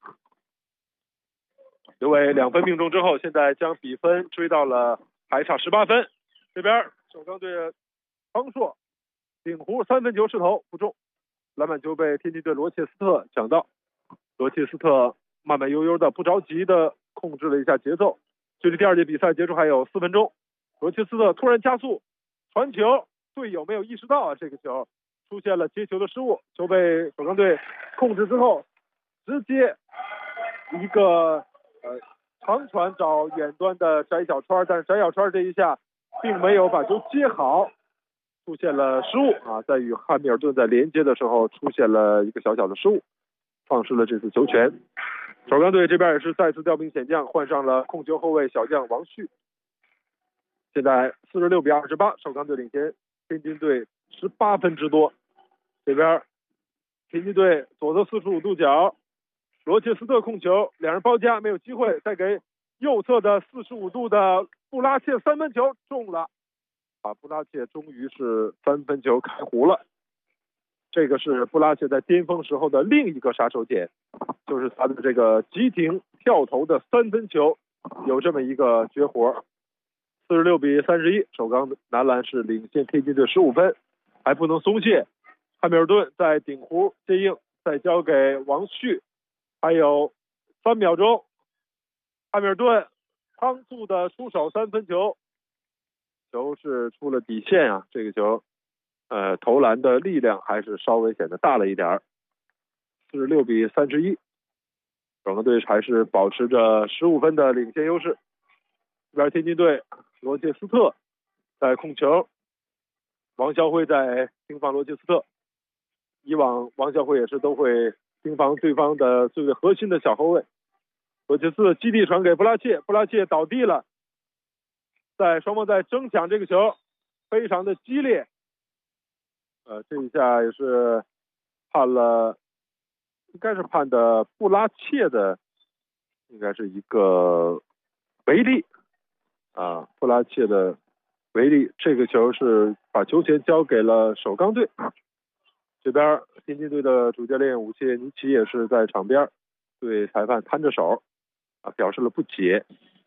刘伟2分命中之后，现在将比分追到了还差18分。这边首钢队方硕顶弧3分球试投不中，篮板球被天津队罗切斯特抢到。罗切斯特慢慢悠悠的不着急的控制了一下节奏。距离第2节比赛结束还有4分钟，罗切斯特突然加速传球，队友没有意识到这个球出现了接球的失误，球被首钢队控制之后，直接一个长传找远端的翟小川，但是翟小川这一下并没有把球接好，出现了失误在与汉密尔顿在连接的时候出现了一个小小的失误，丧失了这次球权。首钢队这边也是再次调兵遣将，换上了控球后卫小将王旭。现在46-28，首钢队领先天津队18分之多。这边天津队左侧45度角，罗切斯特控球，两人包夹没有机会，再给右侧的45度的布拉切3分球中了布拉切终于是3分球开胡了。这个是布拉切在巅峰时候的另一个杀手锏，就是他的这个急停跳投的3分球有这么一个绝活。46-31，首钢男篮是领先天津队15分，还不能松懈。汉密尔顿在顶弧接应，再交给王旭，还有3秒钟。汉密尔顿仓促的出手3分球，球是出了底线这个球投篮的力量还是稍微显得大了一点。46-31，首钢队还是保持着15分的领先优势。这边天津队罗切斯特在控球，王霄辉在盯防罗切斯特。以往王霄辉也是都会盯防对方的最为核心的小后卫。罗切斯特基地传给布拉切，布拉切倒地了。双方在争抢这个球，非常的激烈。这一下也是判了，应该是判的布拉切的，应该是一个违例布拉切的违例。这个球是把球权交给了首钢队。这边天津队的主教练武切尼奇也是在场边对裁判摊着手表示了不解。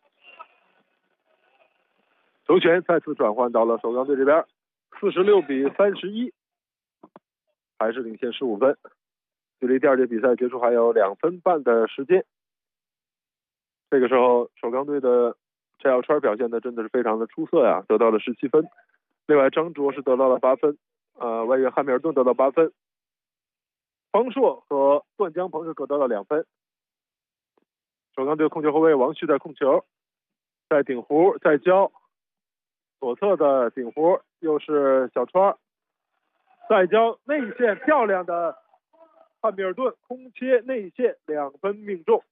球权再次转换到了首钢队这边，46-31，还是领先15分。距离第2节比赛结束还有2分半的时间。这个时候首钢队的翟小川表现的真的是非常的出色得到了17分。另外张卓是得到了8分，外援汉密尔顿得到8分，方硕和段江鹏是各得到2分。首钢队控球后卫王旭在控球，在顶弧再交，左侧的顶弧又是小川，再交内线漂亮的汉密尔顿空切内线2分命中。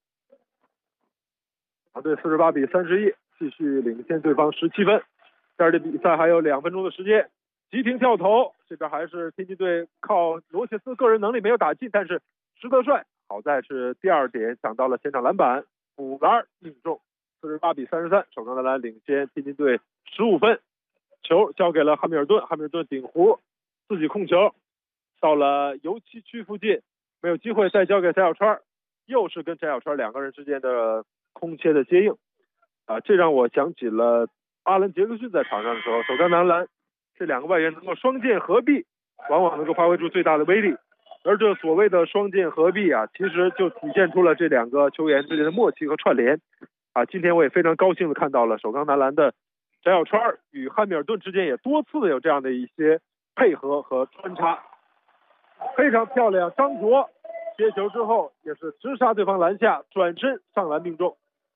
对48-31，继续领先对方17分。第2节比赛还有2分钟的时间，急停跳投这边还是天津队靠罗切斯个人能力没有打进，但是石德帅好在是第2点抢到了前场篮板，补篮命中，48比33，首钢男篮领先天津队15分。球交给了汉密尔顿，汉密尔顿顶弧自己控球，到了油漆区附近没有机会，再交给翟小川，又是跟翟小川2个人之间的空切的接应这让我想起了阿伦杰克逊在场上的时候，首钢男篮这2个外援能够双剑合璧，往往能够发挥出最大的威力。而这所谓的双剑合璧其实就体现出了这2个球员之间的默契和串联今天我也非常高兴的看到了首钢男篮的翟小川与汉密尔顿之间也多次的有这样的一些配合和穿插，非常漂亮。张卓接球之后也是直杀对方篮下，转身上篮命中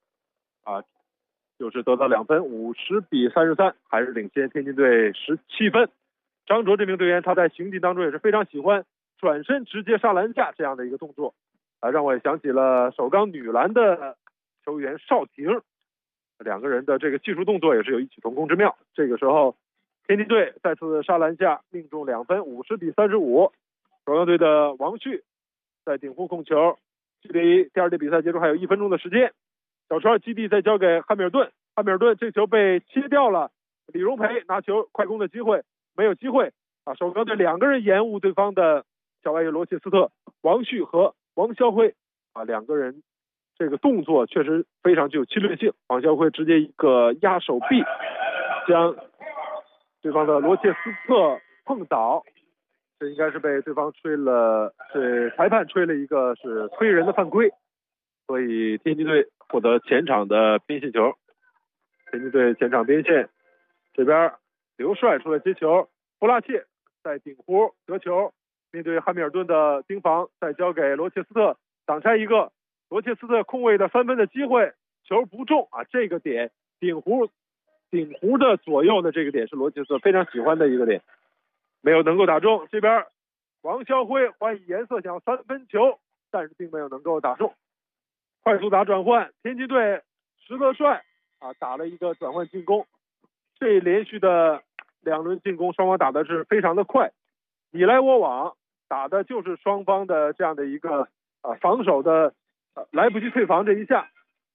就是得到2分，50比33，还是领先天津队17分。张卓这名队员他在行进当中也是非常喜欢转身直接杀篮下这样的一个动作让我也想起了首钢女篮的球员邵婷，2个人的这个技术动作也是有异曲同工之妙。这个时候天津队再次杀篮下命中2分，50比35。首钢队的王旭在顶弧控球，距离第2节比赛结束还有1分钟的时间，小川基地再交给汉密尔顿，汉密尔顿这球被切掉了，李荣培拿球快攻的机会没有机会首钢队2个人延误对方的小外援罗切斯特，王旭和王霄辉2个人这个动作确实非常具有侵略性。王霄辉直接一个压手臂将对方的罗切斯特碰倒，这应该是被对方裁判吹了一个是推人的犯规，所以天津队获得前场的边线球。天津队前场边线这边刘帅出来接球，布拉切在顶弧得球，面对汉密尔顿的盯防，再交给罗切斯特挡拆一个，罗切斯特空位的3分的机会，球不中这个点顶弧的左右的这个点是罗切斯特非常喜欢的一个点，没有能够打中。这边王霄辉还以颜色想要3分球，但是并没有能够打中。快速打转换，天津队石德帅打了一个转换进攻，这连续的2轮进攻双方打的是非常的快，你来我往，打的就是双方的这样的一个防守的来不及退防这一下。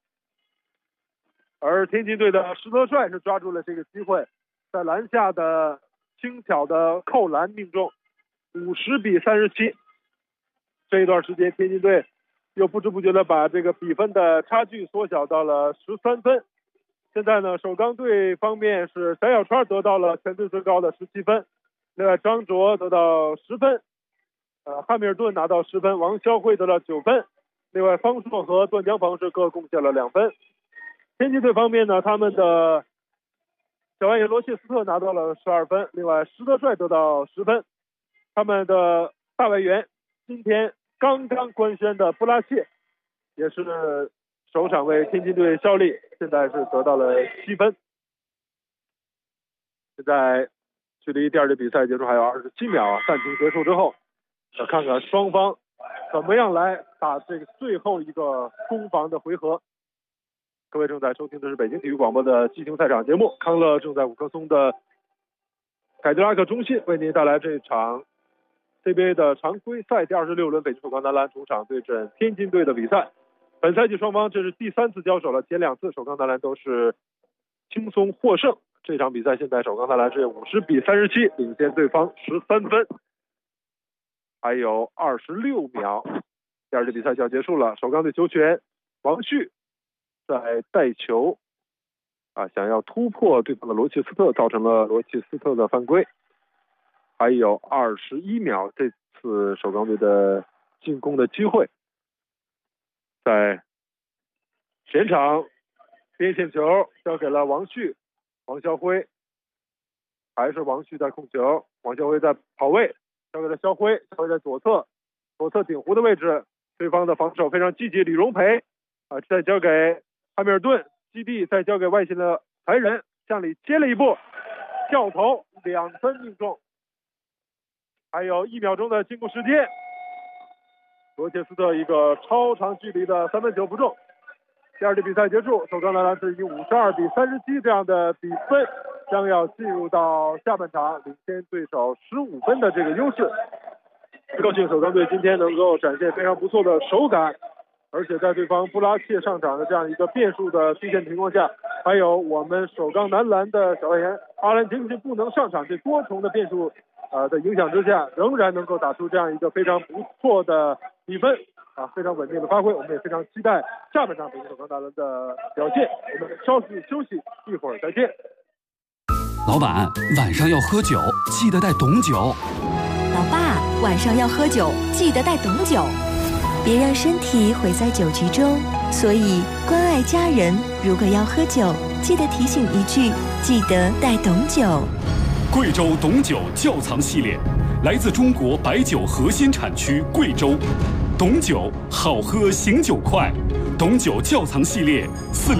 而天津队的石德帅是抓住了这个机会，在篮下的轻巧的扣篮命中，50比37。这一段时间天津队又不知不觉的把这个比分的差距缩小到了13分。现在呢，首钢队方面是翟小川得到了全队最高的17分，另外张卓得到10分，汉密尔顿拿到10分，王霄辉得到9分，另外方硕和段江鹏是各贡献了2分。天津队方面呢，他们的小外援罗切斯特拿到了12分，另外石德帅得到10分，他们的大外援今天刚刚官宣的布拉切也是首场为天津队效力，现在是得到了7分。现在距离第2节比赛结束还有27秒，暂停结束之后看看双方怎么样来打这个最后一个攻防的回合。各位正在收听的是北京体育广播的激情赛场节目，康乐正在五棵松的凯迪拉克中心为您带来这场 CBA 的常规赛第26轮，北京首钢男篮主场对阵天津队的比赛。本赛季双方这是第3次交手了，前2次首钢男篮都是轻松获胜。这场比赛现在首钢男篮是50比37领先对方13分，还有26秒，第2节比赛就要结束了。首钢队球权，王旭在带球想要突破对方的罗切斯特，造成了罗切斯特的犯规。还有21秒，这次首钢队的进攻的机会，在前场边线球交给了王旭，王霄辉，还是王旭在控球，王霄辉在跑位，交给了肖辉，肖辉在左侧顶弧的位置，对方的防守非常积极，李荣培再交给汉密尔顿，基地再交给外线的才人，向里接了一步，跳投2分命中。还有1秒钟的进攻时间，罗切斯特一个超长距离的3分球不中。第2节比赛结束，首钢男篮是以52比37这样的比分将要进入到下半场，领先对手15分的这个优势。高兴首钢队今天能够展现非常不错的手感，而且在对方布拉切上场的这样一个变数的出现情况下，还有我们首钢男篮的小外援阿兰廷是不能上场，这多重的变数的影响之下，仍然能够打出这样一个非常不错的比分非常稳定的发挥。我们也非常期待下半场北京首钢男篮的表现。我们稍事休息，一会儿再见。 老板，晚上要喝酒，记得带董酒。 老爸，晚上要喝酒，记得带董酒。别让身体毁在酒局中，所以关爱家人，如果要喝酒，记得提醒一句，记得带董酒。 贵州董酒窖藏系列，来自中国白酒核心产区贵州。董酒好喝醒酒快，董酒窖藏系列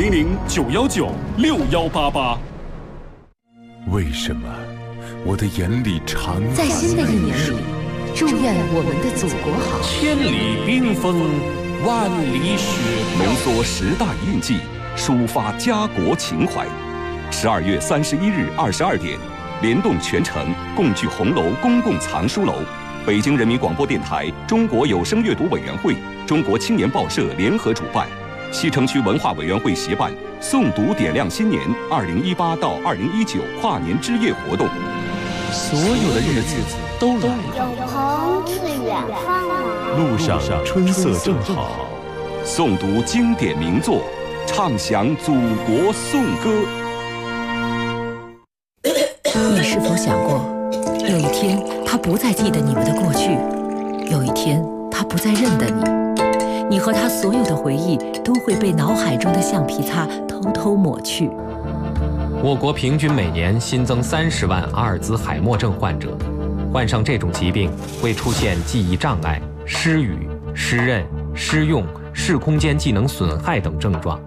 400-919-6188。 为什么我的眼里常在新的一年里，祝愿我们的祖国好。 千里冰封，万里雪飘。 浓缩10大印记，抒发家国情怀。12月31日22点，联动全城，共聚红楼公共藏书楼。北京人民广播电台、中国有声阅读委员会、中国青年报社联合主办，西城区文化委员会协办诵读点亮新年2018到2019跨年之夜活动。 所有的日子都来了， 有朋自远方来， 路上春色正好。 诵读经典名作，唱响祖国颂歌。 你是否想过，有一天他不再记得你们的过去，有一天他不再认得你，你和他所有的回忆都会被脑海中的橡皮擦偷偷抹去。 我国平均每年新增30万阿尔兹海默症患者，患上这种疾病会出现记忆障碍、失语、失认、失用、视空间技能损害等症状。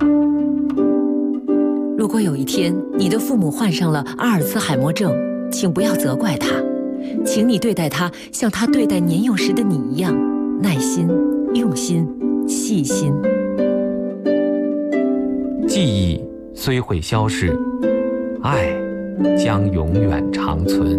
如果有一天你的父母患上了阿尔兹海默症，请不要责怪他，请你对待他像他对待年幼时的你一样，耐心、用心、细心。 记忆虽会消逝，爱将永远长存。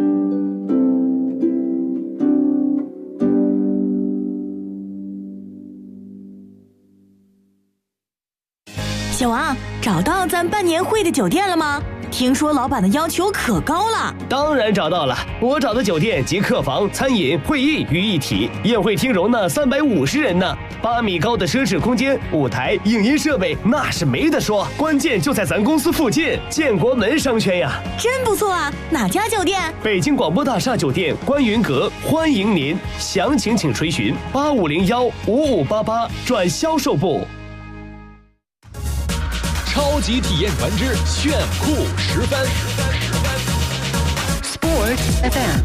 小王，找到咱办年会的酒店了吗？听说老板的要求可高了。 当然找到了，我找的酒店集客房、餐饮、会议于一体，宴会厅容纳350人呢，8米高的奢侈空间，舞台、影音设备那是没得说，关键就在咱公司附近，建国门商圈呀。 真不错啊，哪家酒店？ 北京广播大厦酒店观云阁，欢迎您，详情请垂询8501-5588转销售部。 超级体验团之炫酷10分。 Sport FM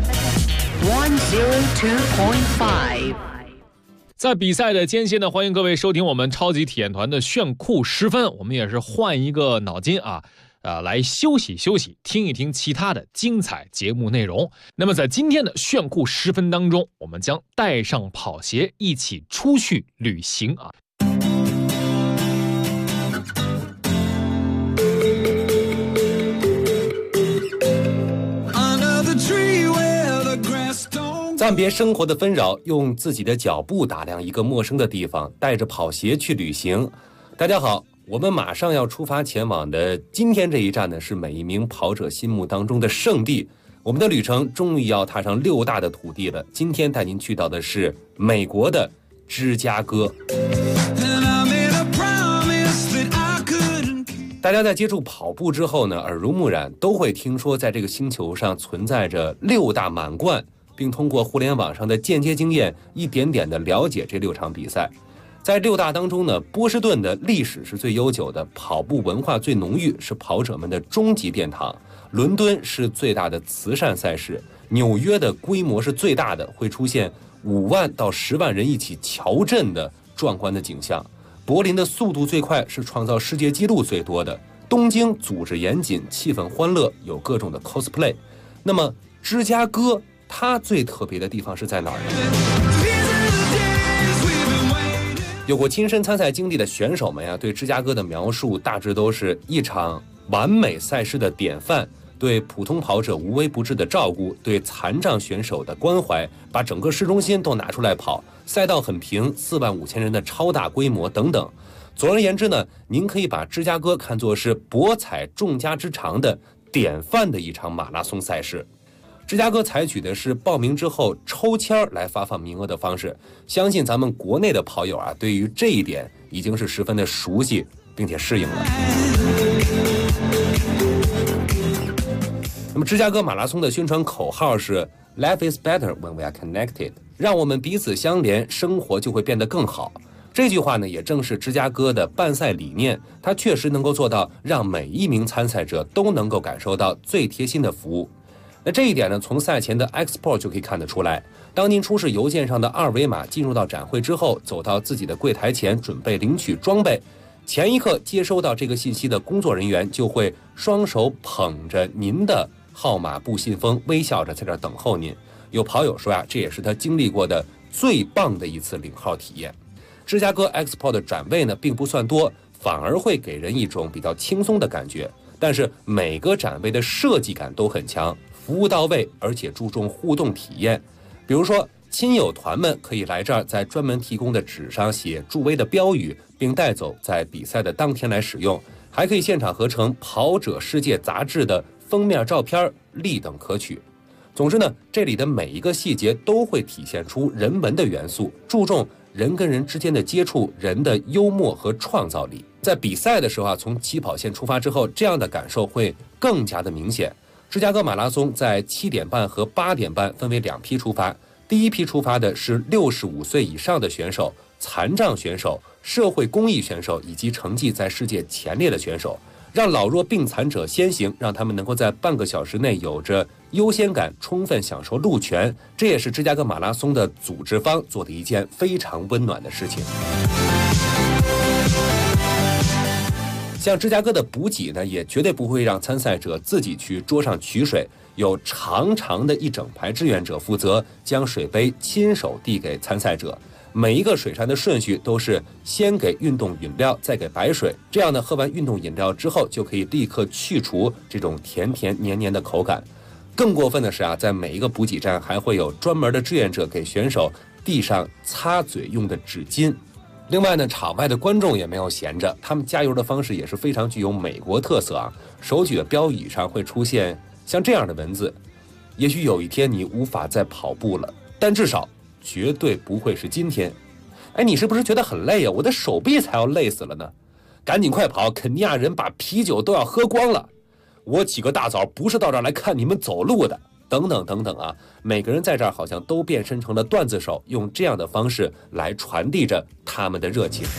102.5。 在比赛的间歇呢，欢迎各位收听我们超级体验团的炫酷10分。我们也是换一个脑筋来休息休息，听一听其他的精彩节目内容。那么在今天的炫酷10分当中，我们将带上跑鞋一起出去旅行啊。 暂别生活的纷扰，用自己的脚步打量一个陌生的地方，带着跑鞋去旅行。大家好，我们马上要出发前往的今天这一站呢，是每一名跑者心目当中的圣地。我们的旅程终于要踏上6大的土地了。今天带您去到的是美国的芝加哥。大家在接触跑步之后呢，耳濡目染，都会听说在这个星球上存在着6大满贯，并通过互联网上的间接经验，一点点的了解这6场比赛。在6大当中呢，波士顿的历史是最悠久的，跑步文化最浓郁，是跑者们的终极殿堂。伦敦是最大的慈善赛事，纽约的规模是最大的，会出现5万到10万人一起乔阵的壮观的景象。柏林的速度最快，是创造世界纪录最多的。东京组织严谨，气氛欢乐，有各种的 cosplay。那么芝加哥它最特别的地方是在哪儿呢？有过亲身参赛经历的选手们呀，对芝加哥的描述大致都是一场完美赛事的典范，对普通跑者无微不至的照顾，对残障选手的关怀，把整个市中心都拿出来跑，赛道很平，45000人的超大规模等等。总而言之呢，您可以把芝加哥看作是博采众家之长的典范的一场马拉松赛事。芝加哥采取的是报名之后抽签来发放名额的方式，相信咱们国内的跑友啊，对于这一点已经是十分的熟悉并且适应了。那么芝加哥马拉松的宣传口号是 Life is better when we are connected， 让我们彼此相连，生活就会变得更好。这句话呢，也正是芝加哥的办赛理念，它确实能够做到让每一名参赛者都能够感受到最贴心的服务。那这一点呢，从赛前的 Export 就可以看得出来。当您出示邮件上的二维码进入到展会之后，走到自己的柜台前准备领取装备，前一刻接收到这个信息的工作人员就会双手捧着您的号码布信封，微笑着在这儿等候您。有跑友说这也是他经历过的最棒的一次领号体验。芝加哥 Expo 的展位呢并不算多，反而会给人一种比较轻松的感觉。但是每个展位的设计感都很强，服务到位，而且注重互动体验。比如说，亲友团们可以来这儿，在专门提供的纸上写助威的标语，并带走在比赛的当天来使用。还可以现场合成《跑者世界》杂志的封面照片，立等可取。总之呢，这里的每一个细节都会体现出人文的元素，注重人跟人之间的接触，人的幽默和创造力。在比赛的时候从起跑线出发之后，这样的感受会更加的明显。芝加哥马拉松在7点半和8点半分为2批出发，第一批出发的是65岁以上的选手、残障选手、社会公益选手以及成绩在世界前列的选手，让老弱病残者先行，让他们能够在半个小时内有着优先感，充分享受路权。这也是芝加哥马拉松的组织方做的一件非常温暖的事情。像芝加哥的补给呢，也绝对不会让参赛者自己去桌上取水，有长长的一整排志愿者负责将水杯亲手递给参赛者。每一个水扇的顺序都是先给运动饮料，再给白水，这样呢，喝完运动饮料之后就可以立刻去除这种甜甜黏黏的口感。更过分的是在每一个补给站还会有专门的志愿者给选手递上擦嘴用的纸巾。另外呢，场外的观众也没有闲着，他们加油的方式也是非常具有美国特色手举的标语上会出现像这样的文字：也许有一天你无法再跑步了，但至少绝对不会是今天。你是不是觉得很累我的手臂才要累死了呢？赶紧快跑，肯尼亚人把啤酒都要喝光了。我起个大早不是到这儿来看你们走路的。等等等等每个人在这儿好像都变身成了段子手，用这样的方式来传递着他们的热情。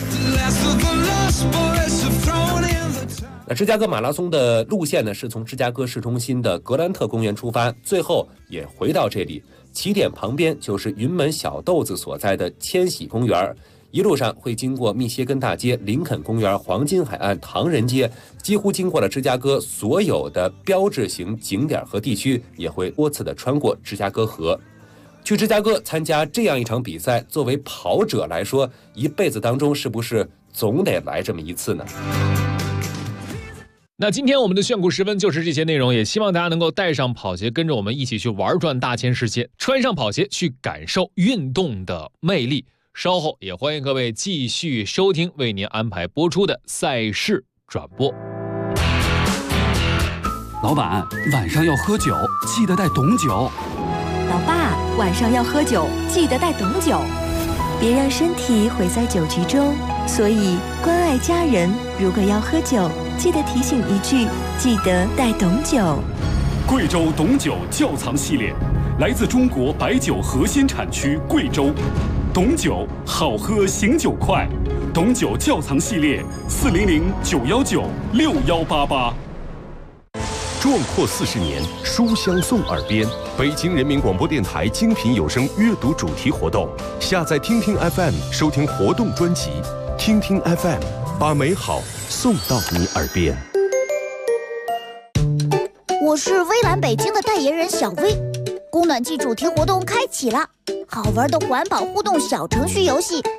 那芝加哥马拉松的路线呢，是从芝加哥市中心的格兰特公园出发，最后也回到这里。起点旁边就是云门小豆子所在的千禧公园，一路上会经过密歇根大街、林肯公园、黄金海岸、唐人街，几乎经过了芝加哥所有的标志性景点和地区，也会多次的穿过芝加哥河。去芝加哥参加这样一场比赛，作为跑者来说，一辈子当中是不是总得来这么一次呢？ 那今天我们的炫酷时分就是这些内容，也希望大家能够带上跑鞋，跟着我们一起去玩转大千世界，穿上跑鞋去感受运动的魅力。稍后也欢迎各位继续收听为您安排播出的赛事转播。 老板，晚上要喝酒，记得带懂酒。 老爸，晚上要喝酒，记得带懂酒。别让身体毁在酒局中，所以关爱家人，如果要喝酒，记得提醒一句，记得带懂酒。 贵州懂酒窖藏系列，来自中国白酒核心产区贵州。懂酒好喝，醒酒快。懂酒窖藏系列，400-919-6188。 壮阔40年，书香送耳边。北京人民广播电台精品有声阅读主题活动，下载听听 FM 收听活动专辑，听听 FM 把美好送到你耳边。 我是微蓝北京的代言人小薇，供暖季主题活动开启了，好玩的环保互动小程序游戏